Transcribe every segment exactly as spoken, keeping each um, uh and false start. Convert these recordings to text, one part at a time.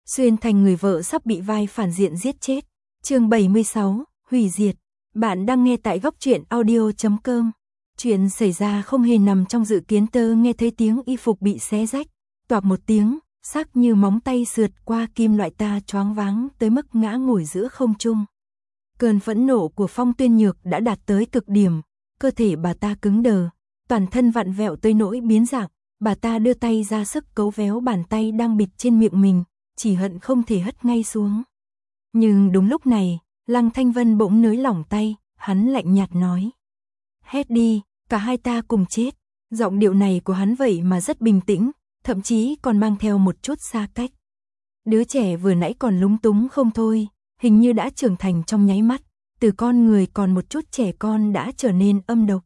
xuyên thành người vợ sắp bị vai phản diện giết chết. Chương bảy mươi sáu, hủy diệt. Bạn đang nghe tại góc truyện audio chấm com. Chuyện xảy ra không hề nằm trong dự kiến. Tớ nghe thấy tiếng y phục bị xé rách, toạc một tiếng, sắc như móng tay sượt qua kim loại, ta choáng váng tới mức ngã ngồi giữa không trung. Cơn phẫn nộ của Phong Tuyên Nhược đã đạt tới cực điểm, cơ thể bà ta cứng đờ, toàn thân vặn vẹo tới nỗi biến dạng. Bà ta đưa tay ra sức cấu véo bàn tay đang bịt trên miệng mình, chỉ hận không thể hất ngay xuống. Nhưng đúng lúc này, Lăng Thanh Vân bỗng nới lỏng tay, hắn lạnh nhạt nói: "Hét đi, cả hai ta cùng chết." Giọng điệu này của hắn vậy mà rất bình tĩnh, thậm chí còn mang theo một chút xa cách. Đứa trẻ vừa nãy còn lúng túng không thôi, hình như đã trưởng thành trong nháy mắt, từ con người còn một chút trẻ con đã trở nên âm độc.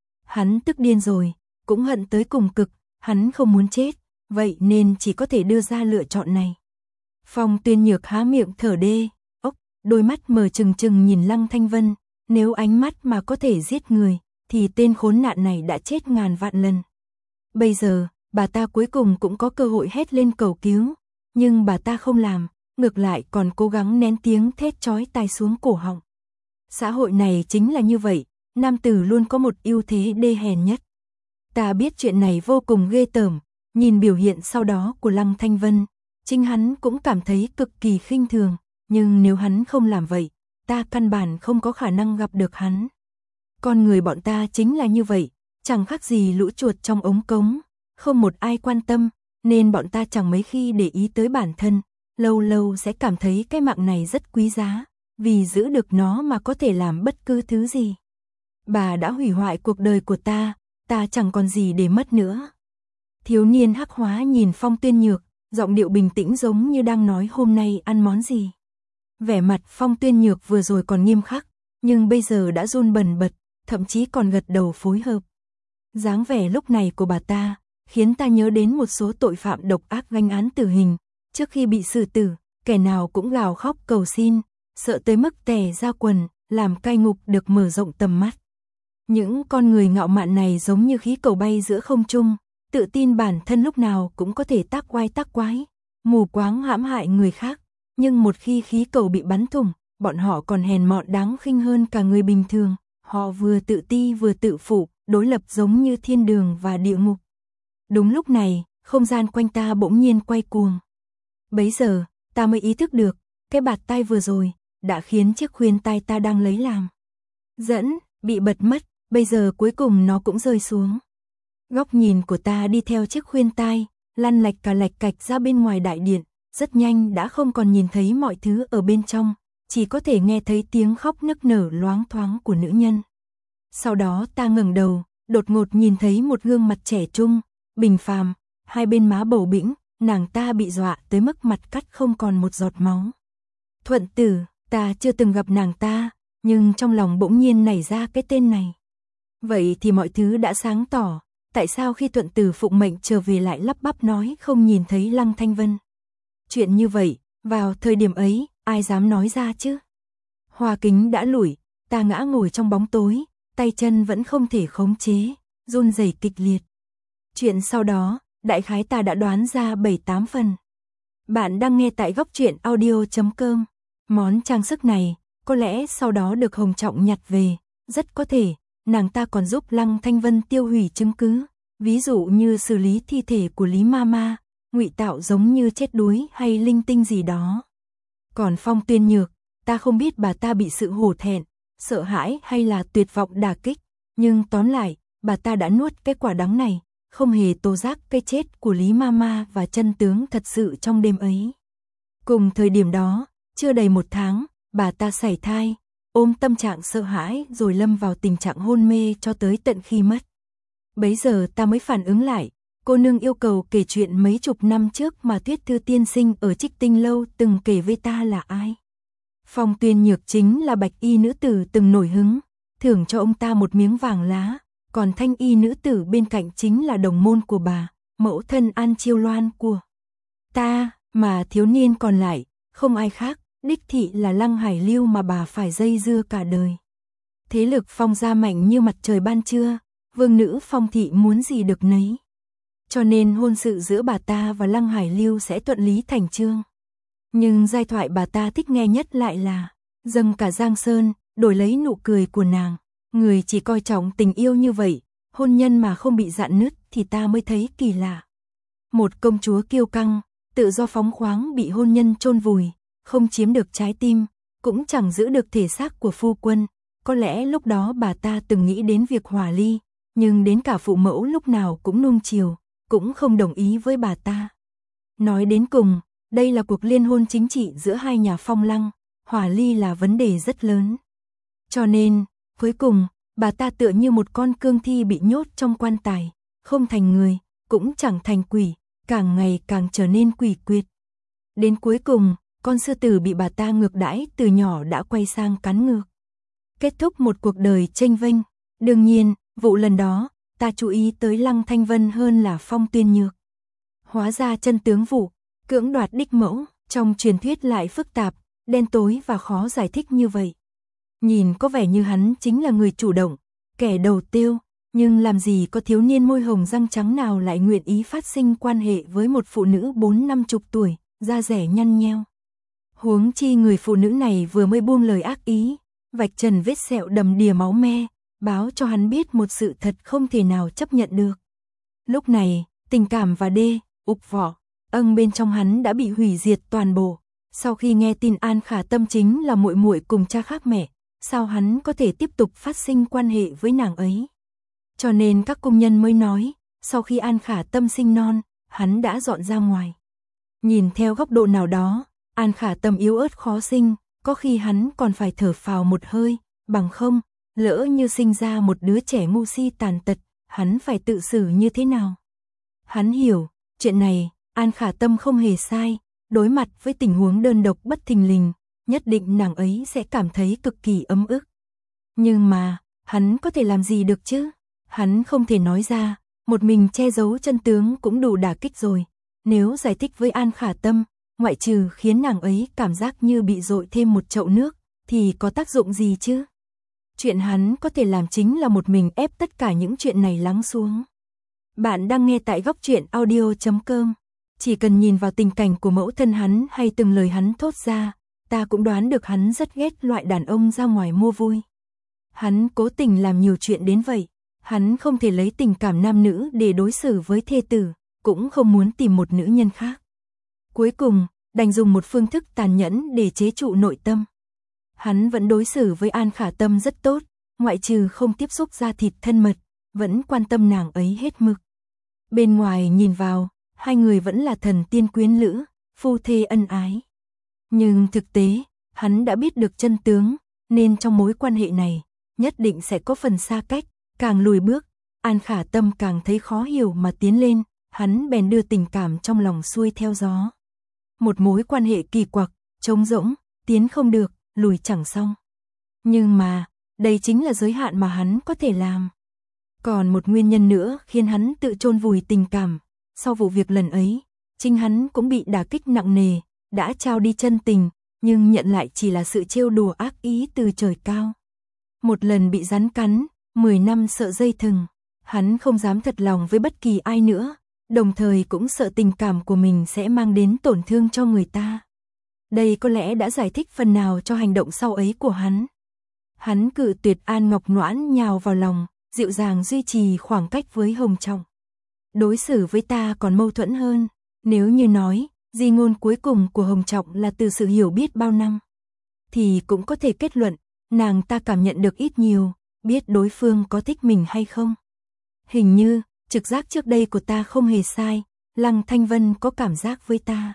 Hắn tức điên rồi, cũng hận tới cùng cực, hắn không muốn chết, vậy nên chỉ có thể đưa ra lựa chọn này. Phong Tuyên Nhược há miệng thở đê, ốc, đôi mắt mở trừng trừng nhìn Lăng Thanh Vân, nếu ánh mắt mà có thể giết người, thì tên khốn nạn này đã chết ngàn vạn lần. Bây giờ, bà ta cuối cùng cũng có cơ hội hét lên cầu cứu, nhưng bà ta không làm, ngược lại còn cố gắng nén tiếng thét chói tai xuống cổ họng. Xã hội này chính là như vậy, nam tử luôn có một ưu thế đê hèn nhất. Ta biết chuyện này vô cùng ghê tởm, nhìn biểu hiện sau đó của Lăng Thanh Vân, chính hắn cũng cảm thấy cực kỳ khinh thường, nhưng nếu hắn không làm vậy, ta căn bản không có khả năng gặp được hắn. Con người bọn ta chính là như vậy, chẳng khác gì lũ chuột trong ống cống, không một ai quan tâm, nên bọn ta chẳng mấy khi để ý tới bản thân, lâu lâu sẽ cảm thấy cái mạng này rất quý giá, vì giữ được nó mà có thể làm bất cứ thứ gì. Bà đã hủy hoại cuộc đời của ta, ta chẳng còn gì để mất nữa. Thiếu niên hắc hóa nhìn Phong Tuyên Nhược, giọng điệu bình tĩnh giống như đang nói hôm nay ăn món gì. Vẻ mặt Phong Tuyên Nhược vừa rồi còn nghiêm khắc, nhưng bây giờ đã run bần bật, thậm chí còn gật đầu phối hợp. Dáng vẻ lúc này của bà ta khiến ta nhớ đến một số tội phạm độc ác gánh án tử hình, trước khi bị xử tử, kẻ nào cũng gào khóc cầu xin, sợ tới mức tè ra quần, làm cai ngục được mở rộng tầm mắt. Những con người ngạo mạn này giống như khí cầu bay giữa không trung, tự tin bản thân lúc nào cũng có thể tác oai tác quái, mù quáng hãm hại người khác, nhưng một khi khí cầu bị bắn thủng, bọn họ còn hèn mọn đáng khinh hơn cả người bình thường, họ vừa tự ti vừa tự phụ, đối lập giống như thiên đường và địa ngục. Đúng lúc này, không gian quanh ta bỗng nhiên quay cuồng. Bấy giờ, ta mới ý thức được, cái bạt tai vừa rồi đã khiến chiếc khuyên tai ta đang lấy làm dẫn bị bật mất, bây giờ cuối cùng nó cũng rơi xuống. Góc nhìn của ta đi theo chiếc khuyên tai, lăn lạch cả lạch cạch ra bên ngoài đại điện, rất nhanh đã không còn nhìn thấy mọi thứ ở bên trong, chỉ có thể nghe thấy tiếng khóc nức nở loáng thoáng của nữ nhân. Sau đó ta ngẩng đầu, đột ngột nhìn thấy một gương mặt trẻ trung, bình phàm, hai bên má bầu bĩnh, nàng ta bị dọa tới mức mặt cắt không còn một giọt máu. Thuận Tử, ta chưa từng gặp nàng ta, nhưng trong lòng bỗng nhiên nảy ra cái tên này. Vậy thì mọi thứ đã sáng tỏ, tại sao khi Thuận Tử phụng mệnh trở về lại lắp bắp nói không nhìn thấy Lăng Thanh Vân. Chuyện như vậy, vào thời điểm ấy, ai dám nói ra chứ? Hoa kính đã lủi, ta ngã ngồi trong bóng tối, tay chân vẫn không thể khống chế, run rẩy kịch liệt. Chuyện sau đó, đại khái ta đã đoán ra bảy tám phần. Bạn đang nghe tại góc truyện audio chấm com. Món trang sức này, có lẽ sau đó được Hồng Trọng nhặt về, rất có thể, nàng ta còn giúp Lăng Thanh Vân tiêu hủy chứng cứ, ví dụ như xử lý thi thể của Lý Mama, ngụy tạo giống như chết đuối hay linh tinh gì đó. Còn Phong Tuyên Nhược, ta không biết bà ta bị sự hổ thẹn, sợ hãi hay là tuyệt vọng đả kích, nhưng tóm lại, bà ta đã nuốt cái quả đắng này, không hề tố giác cái chết của Lý Mama và chân tướng thật sự trong đêm ấy. Cùng thời điểm đó, chưa đầy một tháng, bà ta sảy thai, ôm tâm trạng sợ hãi rồi lâm vào tình trạng hôn mê cho tới tận khi mất. Bấy giờ ta mới phản ứng lại, cô nương yêu cầu kể chuyện mấy chục năm trước mà Tuyết Thư tiên sinh ở Trích Tinh lâu từng kể với ta là ai. Phong Tuyên Nhược chính là bạch y nữ tử từng nổi hứng, thưởng cho ông ta một miếng vàng lá, còn thanh y nữ tử bên cạnh chính là đồng môn của bà, mẫu thân An Chiêu Loan của ta, mà thiếu niên còn lại, không ai khác, đích thị là Lăng Hải Lưu mà bà phải dây dưa cả đời. Thế lực Phong gia mạnh như mặt trời ban trưa, vương nữ Phong thị muốn gì được nấy. Cho nên hôn sự giữa bà ta và Lăng Hải Lưu sẽ thuận lý thành chương. Nhưng giai thoại bà ta thích nghe nhất lại là dâng cả Giang Sơn, đổi lấy nụ cười của nàng. Người chỉ coi trọng tình yêu như vậy, hôn nhân mà không bị rạn nứt thì ta mới thấy kỳ lạ. Một công chúa kiêu căng, tự do phóng khoáng bị hôn nhân chôn vùi, không chiếm được trái tim, cũng chẳng giữ được thể xác của phu quân. Có lẽ lúc đó bà ta từng nghĩ đến việc hòa ly, nhưng đến cả phụ mẫu lúc nào cũng nuông chiều, cũng không đồng ý với bà ta. Nói đến cùng, đây là cuộc liên hôn chính trị giữa hai nhà Phong Lăng, hòa ly là vấn đề rất lớn. Cho nên, cuối cùng, bà ta tựa như một con cương thi bị nhốt trong quan tài, không thành người, cũng chẳng thành quỷ, càng ngày càng trở nên quỷ quyệt. Đến cuối cùng, con sư tử bị bà ta ngược đãi từ nhỏ đã quay sang cắn ngược. Kết thúc một cuộc đời chênh vênh. Đương nhiên, vụ lần đó, ta chú ý tới Lăng Thanh Vân hơn là Phong Tuyên Nhược. Hóa ra chân tướng vụ cưỡng đoạt đích mẫu, trong truyền thuyết lại phức tạp, đen tối và khó giải thích như vậy. Nhìn có vẻ như hắn chính là người chủ động, kẻ đầu tiêu, nhưng làm gì có thiếu niên môi hồng răng trắng nào lại nguyện ý phát sinh quan hệ với một phụ nữ bốn năm chục tuổi, da rẻ nhăn nheo. Huống chi người phụ nữ này vừa mới buông lời ác ý, vạch trần vết sẹo đầm đìa máu me, báo cho hắn biết một sự thật không thể nào chấp nhận được. Lúc này, tình cảm và đê, ục vỏ, âng bên trong hắn đã bị hủy diệt toàn bộ. Sau khi nghe tin An Khả Tâm chính là muội muội cùng cha khác mẹ, sao hắn có thể tiếp tục phát sinh quan hệ với nàng ấy? Cho nên các công nhân mới nói, sau khi An Khả Tâm sinh non, hắn đã dọn ra ngoài. Nhìn theo góc độ nào đó, An Khả Tâm yếu ớt khó sinh, có khi hắn còn phải thở phào một hơi, bằng không, lỡ như sinh ra một đứa trẻ ngu si tàn tật, hắn phải tự xử như thế nào? Hắn hiểu, chuyện này, An Khả Tâm không hề sai, đối mặt với tình huống đơn độc bất thình lình, nhất định nàng ấy sẽ cảm thấy cực kỳ ấm ức. Nhưng mà, hắn có thể làm gì được chứ? Hắn không thể nói ra, một mình che giấu chân tướng cũng đủ đả kích rồi. Nếu giải thích với An Khả Tâm, ngoại trừ khiến nàng ấy cảm giác như bị dội thêm một chậu nước, thì có tác dụng gì chứ? Chuyện hắn có thể làm chính là một mình ép tất cả những chuyện này lắng xuống. Bạn đang nghe tại góc truyện audio chấm com. Chỉ cần nhìn vào tình cảnh của mẫu thân hắn hay từng lời hắn thốt ra, ta cũng đoán được hắn rất ghét loại đàn ông ra ngoài mua vui. Hắn cố tình làm nhiều chuyện đến vậy. Hắn không thể lấy tình cảm nam nữ để đối xử với thê tử, cũng không muốn tìm một nữ nhân khác. Cuối cùng, đành dùng một phương thức tàn nhẫn để chế trụ nội tâm. Hắn vẫn đối xử với An Khả Tâm rất tốt, ngoại trừ không tiếp xúc da thịt thân mật, vẫn quan tâm nàng ấy hết mực. Bên ngoài nhìn vào, hai người vẫn là thần tiên quyến lữ, phu thê ân ái. Nhưng thực tế, hắn đã biết được chân tướng, nên trong mối quan hệ này, nhất định sẽ có phần xa cách, càng lùi bước, An Khả Tâm càng thấy khó hiểu mà tiến lên, hắn bèn đưa tình cảm trong lòng xuôi theo gió. Một mối quan hệ kỳ quặc, trống rỗng, tiến không được, lùi chẳng xong. Nhưng mà, đây chính là giới hạn mà hắn có thể làm. Còn một nguyên nhân nữa khiến hắn tự chôn vùi tình cảm, sau vụ việc lần ấy, chính hắn cũng bị đả kích nặng nề, đã trao đi chân tình, nhưng nhận lại chỉ là sự trêu đùa ác ý từ trời cao. Một lần bị rắn cắn, mười năm sợ dây thừng, hắn không dám thật lòng với bất kỳ ai nữa, đồng thời cũng sợ tình cảm của mình sẽ mang đến tổn thương cho người ta. Đây có lẽ đã giải thích phần nào cho hành động sau ấy của hắn. Hắn cự tuyệt An Ngọc Noãn nhào vào lòng, dịu dàng duy trì khoảng cách với Hồng Trọng. Đối xử với ta còn mâu thuẫn hơn, nếu như nói, di ngôn cuối cùng của Hồng Trọng là từ sự hiểu biết bao năm, thì cũng có thể kết luận, nàng ta cảm nhận được ít nhiều, biết đối phương có thích mình hay không. Hình như, trực giác trước đây của ta không hề sai, Lăng Thanh Vân có cảm giác với ta.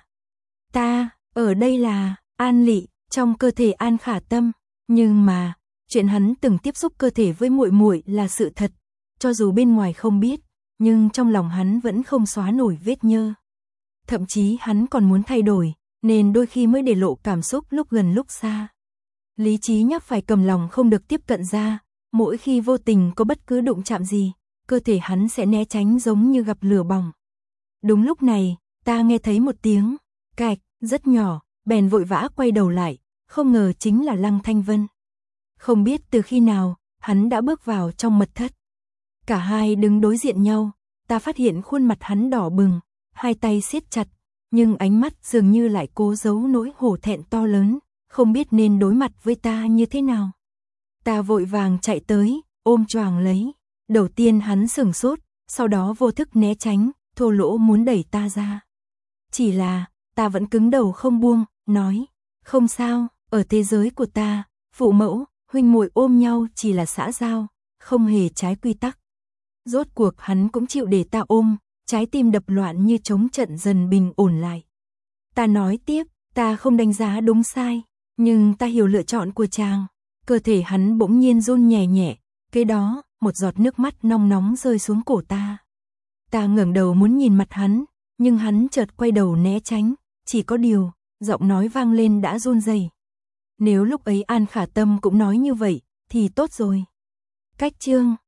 Ta, ở đây là, An Lị, trong cơ thể An Khả Tâm, nhưng mà, chuyện hắn từng tiếp xúc cơ thể với muội muội là sự thật, cho dù bên ngoài không biết, nhưng trong lòng hắn vẫn không xóa nổi vết nhơ. Thậm chí hắn còn muốn thay đổi, nên đôi khi mới để lộ cảm xúc lúc gần lúc xa. Lý trí nhắc phải cầm lòng không được tiếp cận ra, mỗi khi vô tình có bất cứ đụng chạm gì, cơ thể hắn sẽ né tránh giống như gặp lửa bỏng. Đúng lúc này, ta nghe thấy một tiếng cạch rất nhỏ, bèn vội vã quay đầu lại, không ngờ chính là Lăng Thanh Vân. Không biết từ khi nào, hắn đã bước vào trong mật thất. Cả hai đứng đối diện nhau, ta phát hiện khuôn mặt hắn đỏ bừng, hai tay siết chặt, nhưng ánh mắt dường như lại cố giấu nỗi hổ thẹn to lớn, không biết nên đối mặt với ta như thế nào. Ta vội vàng chạy tới, ôm choàng lấy. Đầu tiên hắn sửng sốt, sau đó vô thức né tránh, thô lỗ muốn đẩy ta ra. Chỉ là, ta vẫn cứng đầu không buông, nói, không sao, ở thế giới của ta, phụ mẫu, huynh muội ôm nhau chỉ là xã giao, không hề trái quy tắc. Rốt cuộc hắn cũng chịu để ta ôm, trái tim đập loạn như trống trận dần bình ổn lại. Ta nói tiếp, ta không đánh giá đúng sai, nhưng ta hiểu lựa chọn của chàng. Cơ thể hắn bỗng nhiên run nhẹ nhẹ, kế đó, một giọt nước mắt nóng nóng rơi xuống cổ ta. Ta ngẩng đầu muốn nhìn mặt hắn, nhưng hắn chợt quay đầu né tránh, chỉ có điều, giọng nói vang lên đã run rẩy. Nếu lúc ấy An Khả Tâm cũng nói như vậy, thì tốt rồi. Cách chương